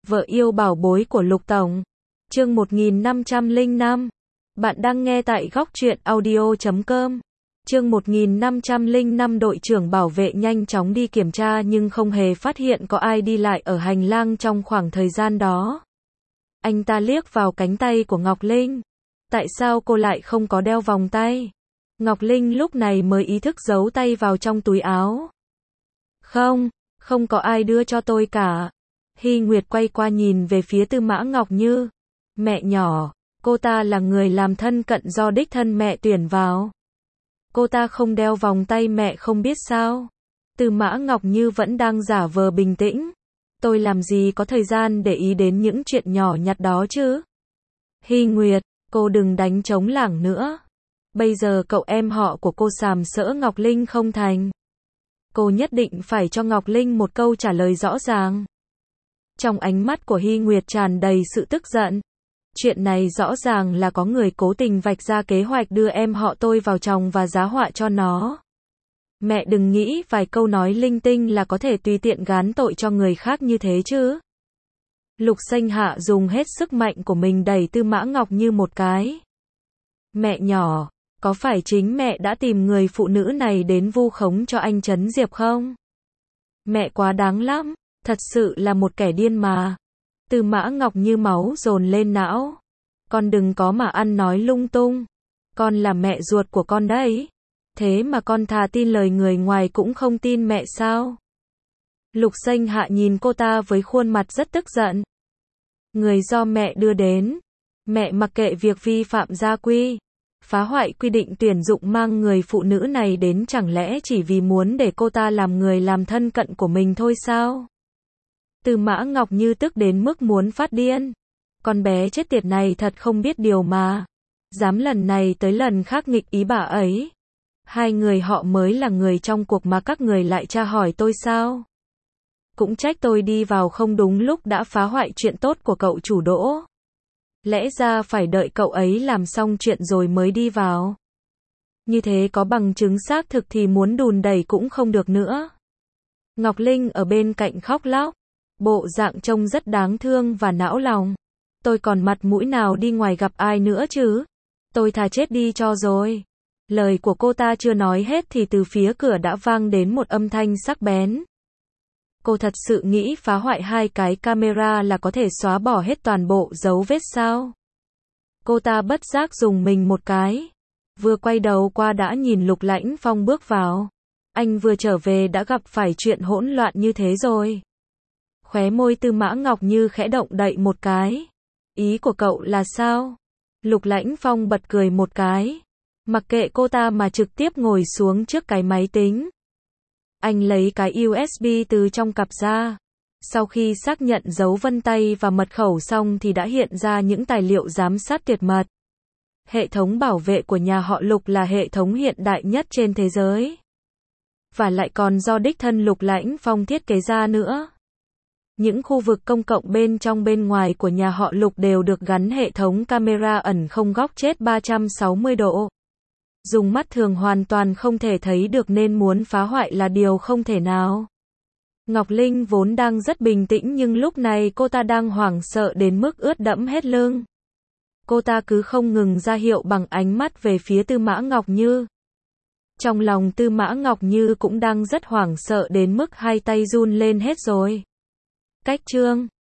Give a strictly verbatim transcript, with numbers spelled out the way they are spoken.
Vợ yêu bảo bối của Lục Tổng. Chương một nghìn năm trăm lẻ năm. Bạn đang nghe tại góc truyện audio chấm com. Chương một nghìn năm trăm lẻ năm. Đội trưởng bảo vệ nhanh chóng đi kiểm tra nhưng không hề phát hiện có ai đi lại ở hành lang trong khoảng thời gian đó. Anh ta liếc vào cánh tay của Ngọc Linh. Tại sao cô lại không có đeo vòng tay? Ngọc Linh lúc này mới ý thức giấu tay vào trong túi áo. Không, không có ai đưa cho tôi cả. Hy Nguyệt quay qua nhìn về phía Tư Mã Ngọc Như. Mẹ nhỏ, cô ta là người làm thân cận do đích thân mẹ tuyển vào. Cô ta không đeo vòng tay mẹ không biết sao? Tư Mã Ngọc Như vẫn đang giả vờ bình tĩnh. Tôi làm gì có thời gian để ý đến những chuyện nhỏ nhặt đó chứ? Hy Nguyệt, cô đừng đánh trống lảng nữa. Bây giờ cậu em họ của cô sàm sỡ Ngọc Linh không thành. Cô nhất định phải cho Ngọc Linh một câu trả lời rõ ràng. Trong ánh mắt của Hy Nguyệt tràn đầy sự tức giận. Chuyện này rõ ràng là có người cố tình vạch ra kế hoạch đưa em họ tôi vào chồng và giá họa cho nó. Mẹ đừng nghĩ vài câu nói linh tinh là có thể tùy tiện gán tội cho người khác như thế chứ. Lục Xanh Hạ dùng hết sức mạnh của mình đẩy Tư Mã Ngọc Như một cái. Mẹ nhỏ, có phải chính mẹ đã tìm người phụ nữ này đến vu khống cho anh Trấn Diệp không? Mẹ quá đáng lắm, thật sự là một kẻ điên mà. Tư Mã Ngọc Như máu dồn lên não. Con đừng có mà ăn nói lung tung. Con là mẹ ruột của con đấy. Thế mà con thà tin lời người ngoài cũng không tin mẹ sao? Lục Xanh Hạ nhìn cô ta với khuôn mặt rất tức giận. Người do mẹ đưa đến. Mẹ mặc kệ việc vi phạm gia quy. Phá hoại quy định tuyển dụng mang người phụ nữ này đến chẳng lẽ chỉ vì muốn để cô ta làm người làm thân cận của mình thôi sao? Tư Mã Ngọc Như tức đến mức muốn phát điên. Con bé chết tiệt này thật không biết điều mà. Dám lần này tới lần khác nghịch ý bà ấy. Hai người họ mới là người trong cuộc mà các người lại tra hỏi tôi sao? Cũng trách tôi đi vào không đúng lúc đã phá hoại chuyện tốt của cậu chủ Đỗ. Lẽ ra phải đợi cậu ấy làm xong chuyện rồi mới đi vào. Như thế có bằng chứng xác thực thì muốn đùn đẩy cũng không được nữa. Ngọc Linh ở bên cạnh khóc lóc. Bộ dạng trông rất đáng thương và não lòng. Tôi còn mặt mũi nào đi ngoài gặp ai nữa chứ? Tôi thà chết đi cho rồi. Lời của cô ta chưa nói hết thì từ phía cửa đã vang đến một âm thanh sắc bén. Cô thật sự nghĩ phá hoại hai cái camera là có thể xóa bỏ hết toàn bộ dấu vết sao? Cô ta bất giác dùng mình một cái. Vừa quay đầu qua đã nhìn Lục Lãnh Phong bước vào. Anh vừa trở về đã gặp phải chuyện hỗn loạn như thế rồi. Khóe môi Tư Mã Ngọc Như khẽ động đậy một cái. Ý của cậu là sao? Lục Lãnh Phong bật cười một cái. Mặc kệ cô ta mà trực tiếp ngồi xuống trước cái máy tính. Anh lấy cái u ét bê từ trong cặp ra. Sau khi xác nhận dấu vân tay và mật khẩu xong thì đã hiện ra những tài liệu giám sát tuyệt mật. Hệ thống bảo vệ của nhà họ Lục là hệ thống hiện đại nhất trên thế giới. Và lại còn do đích thân Lục Lãnh Phong thiết kế ra nữa. Những khu vực công cộng bên trong bên ngoài của nhà họ Lục đều được gắn hệ thống camera ẩn không góc chết ba trăm sáu mươi độ. Dùng mắt thường hoàn toàn không thể thấy được nên muốn phá hoại là điều không thể nào. Ngọc Linh vốn đang rất bình tĩnh nhưng lúc này cô ta đang hoảng sợ đến mức ướt đẫm hết lưng. Cô ta cứ không ngừng ra hiệu bằng ánh mắt về phía Tư Mã Ngọc Như. Trong lòng Tư Mã Ngọc Như cũng đang rất hoảng sợ đến mức hai tay run lên hết rồi. Cách chương